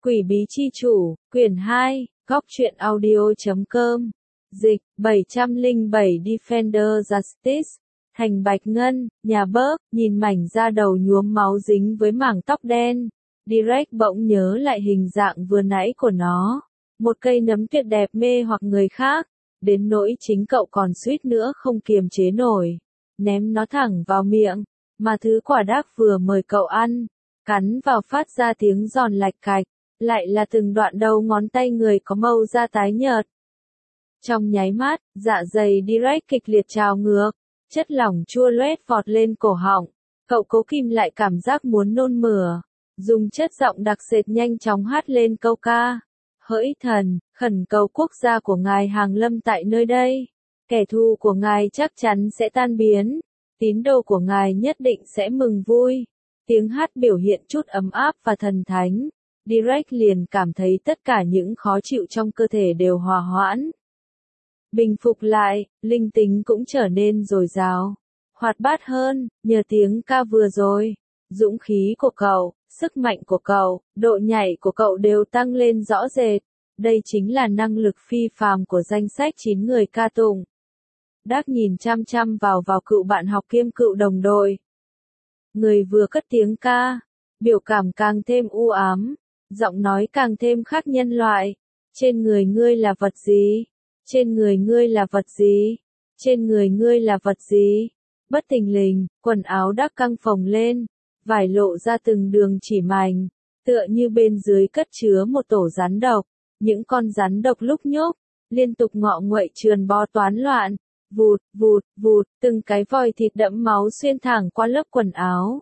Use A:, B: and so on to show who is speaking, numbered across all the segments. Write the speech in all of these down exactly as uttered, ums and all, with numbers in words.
A: Quỷ bí chi chủ, quyển hai, góc truyện audio chấm com. Dịch, bảy trăm lẻ bảy Defender Justice. Thành Bạch Ngân, nhà bớp, nhìn mảnh da đầu nhuốm máu dính với mảng tóc đen. Direct bỗng nhớ lại hình dạng vừa nãy của nó. Một cây nấm tuyệt đẹp mê hoặc người khác. Đến nỗi chính cậu còn suýt nữa không kiềm chế nổi. Ném nó thẳng vào miệng. Mà thứ quả đác vừa mời cậu ăn. Cắn vào phát ra tiếng giòn lạch cạch. Lại là từng đoạn đầu ngón tay người có màu da tái nhợt. Trong nháy mắt, dạ dày Direct kịch liệt trào ngược. Chất lỏng chua loét vọt lên cổ họng. Cậu cố kìm lại cảm giác muốn nôn mửa. Dùng chất giọng đặc sệt nhanh chóng hát lên câu ca. Hỡi thần, khẩn cầu quốc gia của ngài hàng lâm tại nơi đây. Kẻ thù của ngài chắc chắn sẽ tan biến. Tín đồ của ngài nhất định sẽ mừng vui. Tiếng hát biểu hiện chút ấm áp và thần thánh. Direct liền cảm thấy tất cả những khó chịu trong cơ thể đều hòa hoãn. Bình phục lại, linh tính cũng trở nên dồi dào, hoạt bát hơn, nhờ tiếng ca vừa rồi. Dũng khí của cậu, sức mạnh của cậu, độ nhảy của cậu đều tăng lên rõ rệt. Đây chính là năng lực phi phàm của danh sách chín người ca tụng. Đác nhìn chăm chăm vào vào cựu bạn học kiêm cựu đồng đội. Người vừa cất tiếng ca, biểu cảm càng thêm u ám, giọng nói càng thêm khác nhân loại. Trên người ngươi là vật gì? Trên người ngươi là vật gì? Trên người ngươi là vật gì? Bất thình lình, quần áo Đác căng phồng lên, vải lộ ra từng đường chỉ mảnh, tựa như bên dưới cất chứa một tổ rắn độc. Những con rắn độc lúc nhúc, liên tục ngọ nguậy trườn bo toán loạn, vụt, vụt, vụt, từng cái vòi thịt đẫm máu xuyên thẳng qua lớp quần áo.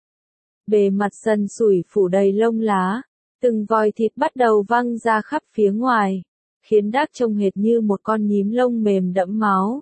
A: Bề mặt sần sủi phủ đầy lông lá, từng vòi thịt bắt đầu văng ra khắp phía ngoài, khiến Đác trông hệt như một con nhím lông mềm đẫm máu.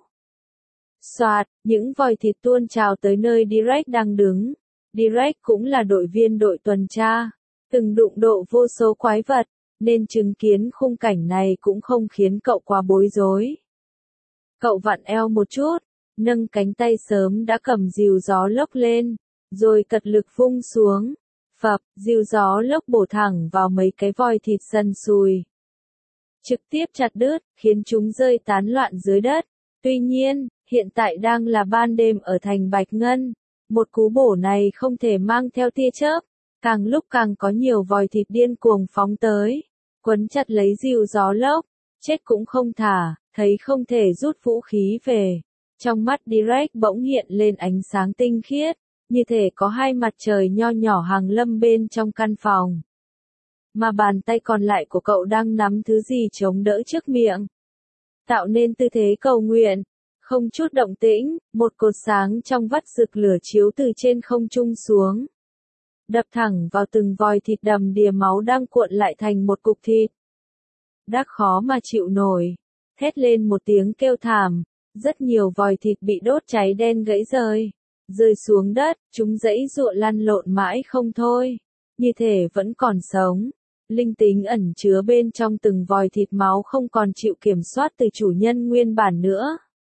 A: Soạt, những vòi thịt tuôn trào tới nơi Direct đang đứng. Direct cũng là đội viên đội tuần tra, từng đụng độ vô số quái vật, nên chứng kiến khung cảnh này cũng không khiến cậu quá bối rối. Cậu vặn eo một chút, nâng cánh tay sớm đã cầm rìu gió lốc lên, rồi cật lực vung xuống. Phập, rìu gió lốc bổ thẳng vào mấy cái vòi thịt sần sùi. Trực tiếp chặt đứt, khiến chúng rơi tán loạn dưới đất. Tuy nhiên, hiện tại đang là ban đêm ở thành Bạch Ngân. Một cú bổ này không thể mang theo tia chớp. Càng lúc càng có nhiều vòi thịt điên cuồng phóng tới. Quấn chặt lấy rìu gió lốc. Chết cũng không thả, thấy không thể rút vũ khí về. Trong mắt Direct bỗng hiện lên ánh sáng tinh khiết. Như thể có hai mặt trời nho nhỏ hàng lâm bên trong căn phòng. Mà bàn tay còn lại của cậu đang nắm thứ gì chống đỡ trước miệng. Tạo nên tư thế cầu nguyện. Không chút động tĩnh, một cột sáng trong vắt rực lửa chiếu từ trên không trung xuống. Đập thẳng vào từng vòi thịt đầm đìa máu đang cuộn lại thành một cục thịt. Đác khó mà chịu nổi. Thét lên một tiếng kêu thảm. Rất nhiều vòi thịt bị đốt cháy đen gãy rơi. Rơi xuống đất, chúng giãy giụa lăn lộn mãi không thôi. Như thể vẫn còn sống. Linh tính ẩn chứa bên trong từng vòi thịt máu không còn chịu kiểm soát từ chủ nhân nguyên bản nữa.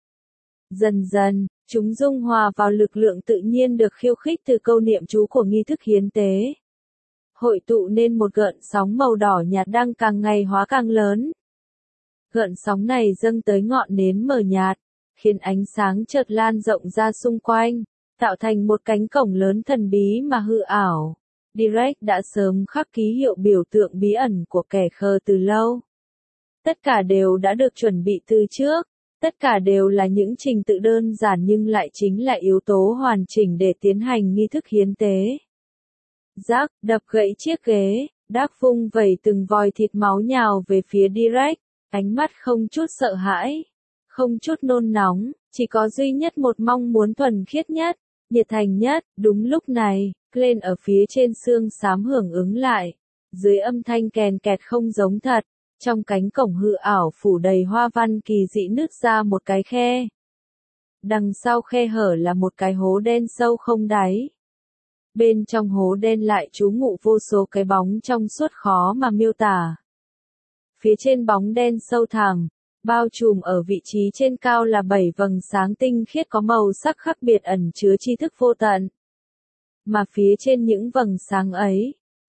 A: Dần dần, chúng dung hòa vào lực lượng tự nhiên được khiêu khích từ câu niệm chú của nghi thức hiến tế. Hội tụ nên một gợn sóng màu đỏ nhạt đang càng ngày hóa càng lớn. Gợn sóng này dâng tới ngọn nến mờ nhạt, khiến ánh sáng chợt lan rộng ra xung quanh, tạo thành một cánh cổng lớn thần bí mà hư ảo. Direct đã sớm khắc ký hiệu biểu tượng bí ẩn của kẻ khờ từ lâu. Tất cả đều đã được chuẩn bị từ trước. Tất cả đều là những trình tự đơn giản nhưng lại chính là yếu tố hoàn chỉnh để tiến hành nghi thức hiến tế. Rắc, đập gãy chiếc ghế, Đác vung vẩy từng vòi thịt máu nhào về phía Direct, ánh mắt không chút sợ hãi, không chút nôn nóng, chỉ có duy nhất một mong muốn thuần khiết nhất, nhiệt thành nhất. Đúng lúc này, Glenn ở phía trên xương xám hưởng ứng lại, dưới âm thanh kèn kẹt không giống thật. Trong cánh cổng hư ảo phủ đầy hoa văn kỳ dị nứt ra một cái khe. Đằng sau khe hở là một cái hố đen sâu không đáy. Bên trong hố đen lại trú ngụ vô số cái bóng trong suốt khó mà miêu tả. Phía trên bóng đen sâu thẳm, bao trùm ở vị trí trên cao là bảy vầng sáng tinh khiết có màu sắc khác biệt ẩn chứa tri thức vô tận. Mà phía trên những vầng sáng ấy,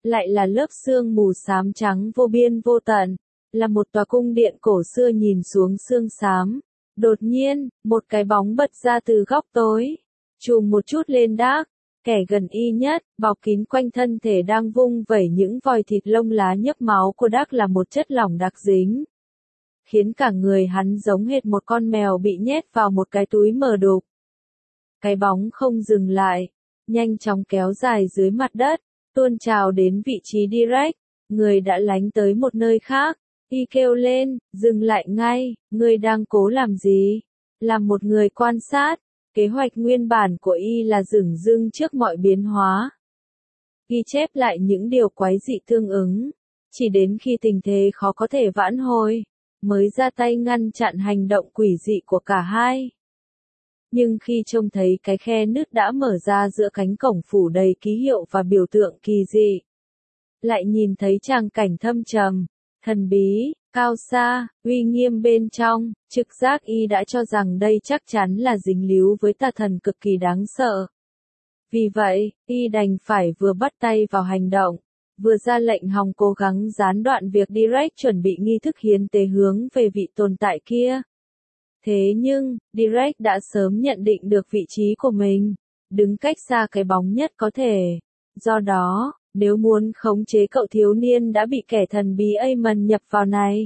A: lại là lớp sương mù xám trắng vô biên vô tận, là một tòa cung điện cổ xưa nhìn xuống sương xám. Đột nhiên, một cái bóng bật ra từ góc tối, chùm một chút lên Dark, kẻ gần y nhất, bọc kín quanh thân thể đang vung vẩy những vòi thịt lông lá nhấp máu của Dark là một chất lỏng đặc dính, khiến cả người hắn giống hệt một con mèo bị nhét vào một cái túi mờ đục. Cái bóng không dừng lại, nhanh chóng kéo dài dưới mặt đất, tuôn trào đến vị trí Direct, người đã lánh tới một nơi khác. Y kêu lên, dừng lại ngay, ngươi đang cố làm gì? Làm một người quan sát, kế hoạch nguyên bản của Y là dửng dưng trước mọi biến hóa. Ghi chép lại những điều quái dị tương ứng, chỉ đến khi tình thế khó có thể vãn hồi, mới ra tay ngăn chặn hành động quỷ dị của cả hai. Nhưng khi trông thấy cái khe nứt đã mở ra giữa cánh cổng phủ đầy ký hiệu và biểu tượng kỳ dị, lại nhìn thấy tràng cảnh thâm trầm, thần bí, cao xa, uy nghiêm bên trong, trực giác Y đã cho rằng đây chắc chắn là dính líu với tà thần cực kỳ đáng sợ. Vì vậy, Y đành phải vừa bắt tay vào hành động, vừa ra lệnh Hòng cố gắng gián đoạn việc Direct chuẩn bị nghi thức hiến tế hướng về vị tồn tại kia. Thế nhưng, Direct đã sớm nhận định được vị trí của mình, đứng cách xa cái bóng nhất có thể. Do đó, nếu muốn khống chế cậu thiếu niên đã bị kẻ thần bí Amon nhập vào này,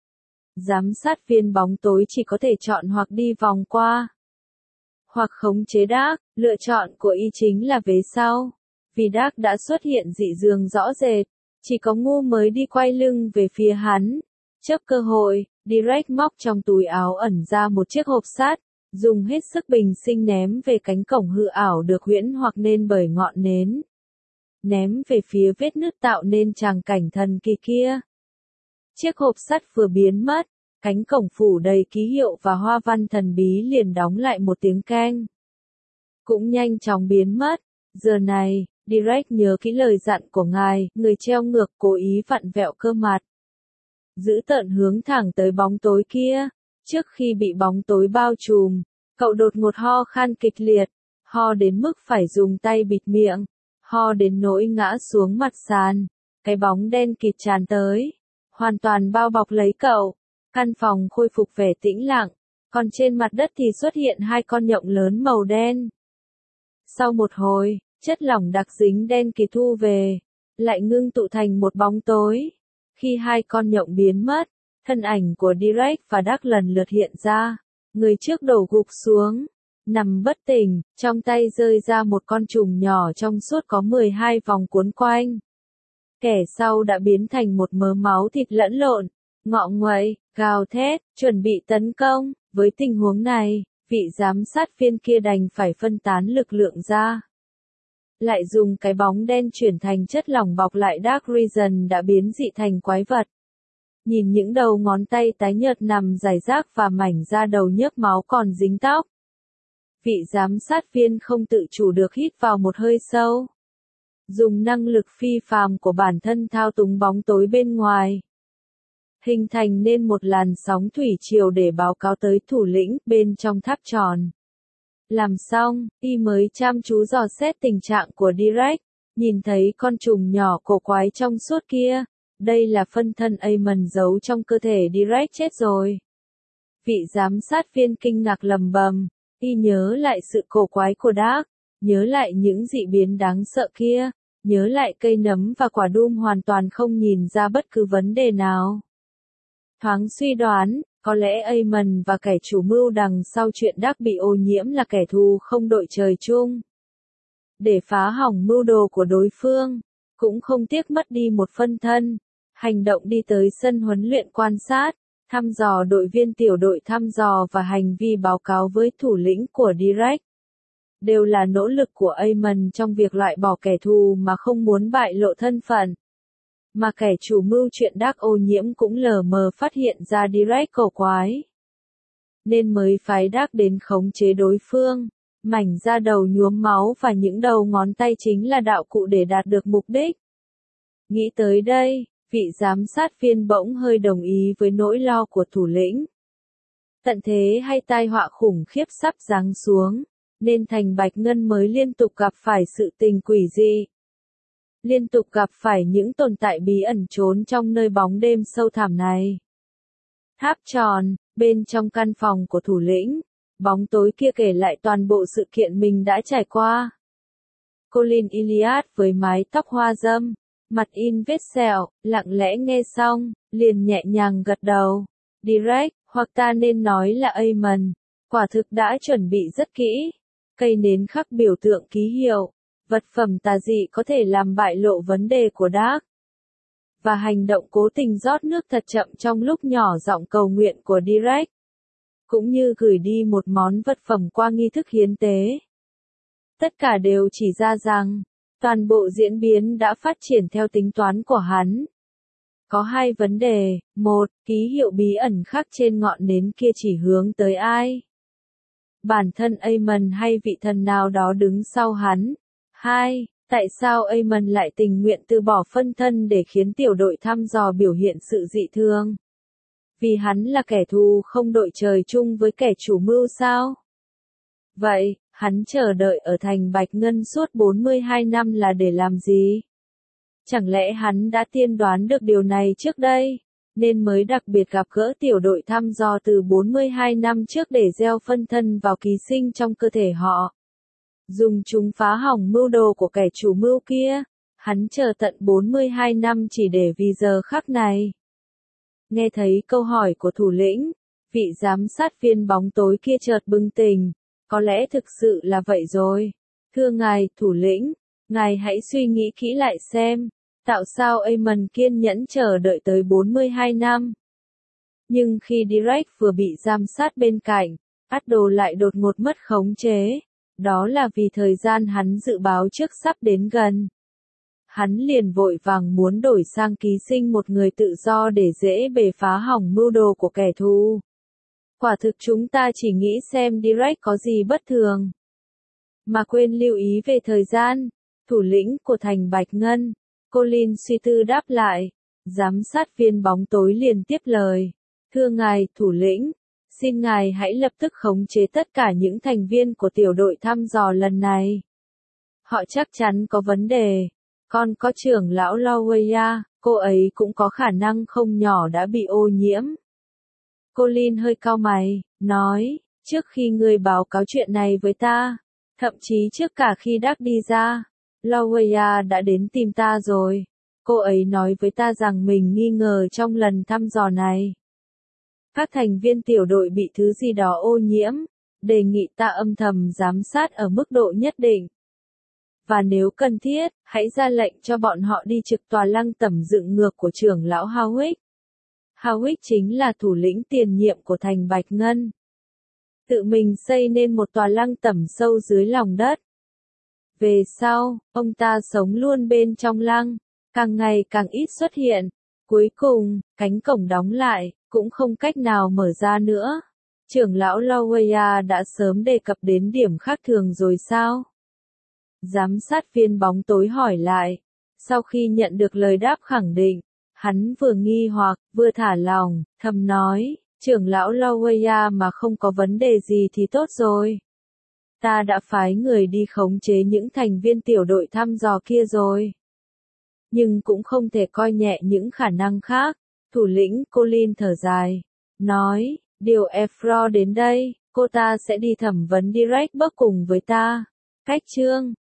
A: giám sát viên bóng tối chỉ có thể chọn hoặc đi vòng qua, hoặc khống chế Dark. Lựa chọn của Y chính là vế sau, vì Dark đã xuất hiện dị thường rõ rệt, chỉ có ngu mới đi quay lưng về phía hắn. Chớp cơ hội, Direct móc trong túi áo ẩn ra một chiếc hộp sắt, dùng hết sức bình sinh ném về cánh cổng hư ảo được huyễn hoặc nên bởi ngọn nến. Ném về phía vết nứt tạo nên tràng cảnh thần kỳ kia. Chiếc hộp sắt vừa biến mất, cánh cổng phủ đầy ký hiệu và hoa văn thần bí liền đóng lại một tiếng keng. Cũng nhanh chóng biến mất. Giờ này, Direct nhớ kỹ lời dặn của ngài, người treo ngược cố ý vặn vẹo cơ mặt. Giữ tợn hướng thẳng tới bóng tối kia. Trước khi bị bóng tối bao trùm, cậu đột ngột ho khan kịch liệt, ho đến mức phải dùng tay bịt miệng, ho đến nỗi ngã xuống mặt sàn. Cái bóng đen kịt tràn tới, hoàn toàn bao bọc lấy cậu. Căn phòng khôi phục vẻ tĩnh lặng, còn trên mặt đất thì xuất hiện hai con nhộng lớn màu đen. Sau một hồi, chất lỏng đặc dính đen kịt thu về, lại ngưng tụ thành một bóng tối. Khi hai con nhộng biến mất, thân ảnh của Direct và Dark lần lượt hiện ra. Người trước đổ gục xuống, nằm bất tỉnh, trong tay rơi ra một con trùng nhỏ trong suốt có mười hai vòng cuốn quanh. Kẻ sau đã biến thành một mớ máu thịt lẫn lộn, ngọ nguậy, gào thét, chuẩn bị tấn công. Với tình huống này, vị giám sát viên kia đành phải phân tán lực lượng ra. Lại dùng cái bóng đen chuyển thành chất lỏng bọc lại Dark Reason đã biến dị thành quái vật. Nhìn những đầu ngón tay tái nhợt nằm rải rác và mảnh da đầu nhớp máu còn dính tóc. Vị giám sát viên không tự chủ được hít vào một hơi sâu. Dùng năng lực phi phàm của bản thân thao túng bóng tối bên ngoài. Hình thành nên một làn sóng thủy triều để báo cáo tới thủ lĩnh bên trong tháp tròn. Làm xong, Y mới chăm chú dò xét tình trạng của Direct, nhìn thấy con trùng nhỏ cổ quái trong suốt kia. Đây là phân thân Amon giấu trong cơ thể Direct chết rồi. Vị giám sát viên kinh ngạc lầm bầm, Y nhớ lại sự cổ quái của Dark, nhớ lại những dị biến đáng sợ kia, nhớ lại cây nấm và quả đum hoàn toàn không nhìn ra bất cứ vấn đề nào. Thoáng suy đoán, có lẽ Amon và kẻ chủ mưu đằng sau chuyện Dark bị ô nhiễm là kẻ thù không đội trời chung. Để phá hỏng mưu đồ của đối phương, cũng không tiếc mất đi một phân thân, hành động đi tới sân huấn luyện quan sát, thăm dò đội viên tiểu đội thăm dò và hành vi báo cáo với thủ lĩnh của Direct. Đều là nỗ lực của Amon trong việc loại bỏ kẻ thù mà không muốn bại lộ thân phận. Mà kẻ chủ mưu chuyện Dark ô nhiễm cũng lờ mờ phát hiện ra Direct cổ quái. Nên mới phái Dark đến khống chế đối phương. Mảnh da đầu nhuốm máu và những đầu ngón tay chính là đạo cụ để đạt được mục đích. Nghĩ tới đây, vị giám sát viên bỗng hơi đồng ý với nỗi lo của thủ lĩnh. Tận thế hay tai họa khủng khiếp sắp giáng xuống, nên thành Bạch Ngân mới liên tục gặp phải sự tình quỷ dị. liên tục gặp phải những tồn tại bí ẩn trốn trong nơi bóng đêm sâu thẳm này. Tháp tròn, bên trong căn phòng của thủ lĩnh, bóng tối kia kể lại toàn bộ sự kiện mình đã trải qua. Colin Iliad với mái tóc hoa râm, mặt in vết sẹo, lặng lẽ nghe xong, liền nhẹ nhàng gật đầu. Direct, hoặc ta nên nói là Amon, quả thực đã chuẩn bị rất kỹ. Cây nến khắc biểu tượng ký hiệu, vật phẩm tà dị có thể làm bại lộ vấn đề của Dark. Và hành động cố tình rót nước thật chậm trong lúc nhỏ giọng cầu nguyện của Direct. Cũng như gửi đi một món vật phẩm qua nghi thức hiến tế. Tất cả đều chỉ ra rằng, toàn bộ diễn biến đã phát triển theo tính toán của hắn. Có hai vấn đề, một, ký hiệu bí ẩn khắc trên ngọn nến kia chỉ hướng tới ai? Bản thân Amon hay vị thần nào đó đứng sau hắn? Hai, tại sao Amon lại tình nguyện từ bỏ phân thân để khiến tiểu đội thăm dò biểu hiện sự dị thường? Vì hắn là kẻ thù không đội trời chung với kẻ chủ mưu sao? Vậy, hắn chờ đợi ở thành Bạch Ngân suốt bốn mươi hai năm là để làm gì? Chẳng lẽ hắn đã tiên đoán được điều này trước đây, nên mới đặc biệt gặp gỡ tiểu đội thăm dò từ bốn mươi hai năm trước để gieo phân thân vào ký sinh trong cơ thể họ? Dùng chúng phá hỏng mưu đồ của kẻ chủ mưu kia, hắn chờ tận bốn mươi hai năm chỉ để vì giờ khắc này. Nghe thấy câu hỏi của thủ lĩnh, vị giám sát viên bóng tối kia chợt bừng tỉnh, có lẽ thực sự là vậy rồi. Thưa ngài, thủ lĩnh, ngài hãy suy nghĩ kỹ lại xem, tạo sao Amon kiên nhẫn chờ đợi tới bốn mươi hai năm. Nhưng khi Direct vừa bị giám sát bên cạnh, Addo lại đột ngột mất khống chế, đó là vì thời gian hắn dự báo trước sắp đến gần. Hắn liền vội vàng muốn đổi sang ký sinh một người tự do để dễ bề phá hỏng mưu đồ của kẻ thù. Quả thực chúng ta chỉ nghĩ xem Direct có gì bất thường, mà quên lưu ý về thời gian. Thủ lĩnh của thành Bạch Ngân, Colin suy tư đáp lại. Giám sát viên bóng tối liền tiếp lời. Thưa ngài, thủ lĩnh, xin ngài hãy lập tức khống chế tất cả những thành viên của tiểu đội thăm dò lần này. Họ chắc chắn có vấn đề. Còn có trưởng lão Lawaya, cô ấy cũng có khả năng không nhỏ đã bị ô nhiễm. Colin hơi cau mày, nói, trước khi ngươi báo cáo chuyện này với ta, thậm chí trước cả khi Dark đi ra, Lawaya đã đến tìm ta rồi. Cô ấy nói với ta rằng mình nghi ngờ trong lần thăm dò này, các thành viên tiểu đội bị thứ gì đó ô nhiễm, đề nghị ta âm thầm giám sát ở mức độ nhất định. Và nếu cần thiết, hãy ra lệnh cho bọn họ đi trực tòa lăng tẩm dựng ngược của trưởng lão Howick. Howick chính là thủ lĩnh tiền nhiệm của thành Bạch Ngân. Tự mình xây nên một tòa lăng tẩm sâu dưới lòng đất. Về sau, ông ta sống luôn bên trong lăng, càng ngày càng ít xuất hiện. Cuối cùng, cánh cổng đóng lại, cũng không cách nào mở ra nữa. Trưởng lão Lawaya đã sớm đề cập đến điểm khác thường rồi sao? Giám sát viên bóng tối hỏi lại. Sau khi nhận được lời đáp khẳng định, hắn vừa nghi hoặc, vừa thả lòng, thầm nói, trưởng lão Lawaya mà không có vấn đề gì thì tốt rồi. Ta đã phái người đi khống chế những thành viên tiểu đội thăm dò kia rồi. Nhưng cũng không thể coi nhẹ những khả năng khác. Thủ lĩnh Colin thở dài, nói, điều Efro đến đây, cô ta sẽ đi thẩm vấn Direct Burke cùng với ta. Cách chương